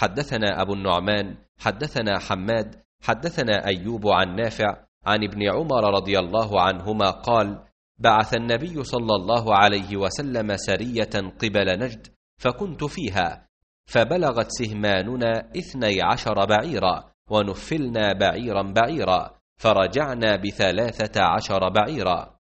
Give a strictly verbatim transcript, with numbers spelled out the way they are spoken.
حدثنا أبو النعمان حدثنا حماد حدثنا أيوب عن نافع عن ابن عمر رضي الله عنهما قال: بعث النبي صلى الله عليه وسلم سرية قبل نجد فكنت فيها، فبلغت سهماننا اثني عشر بعيرا، ونفلنا بعيرا بعيرا، فرجعنا بثلاثة عشر بعيرا.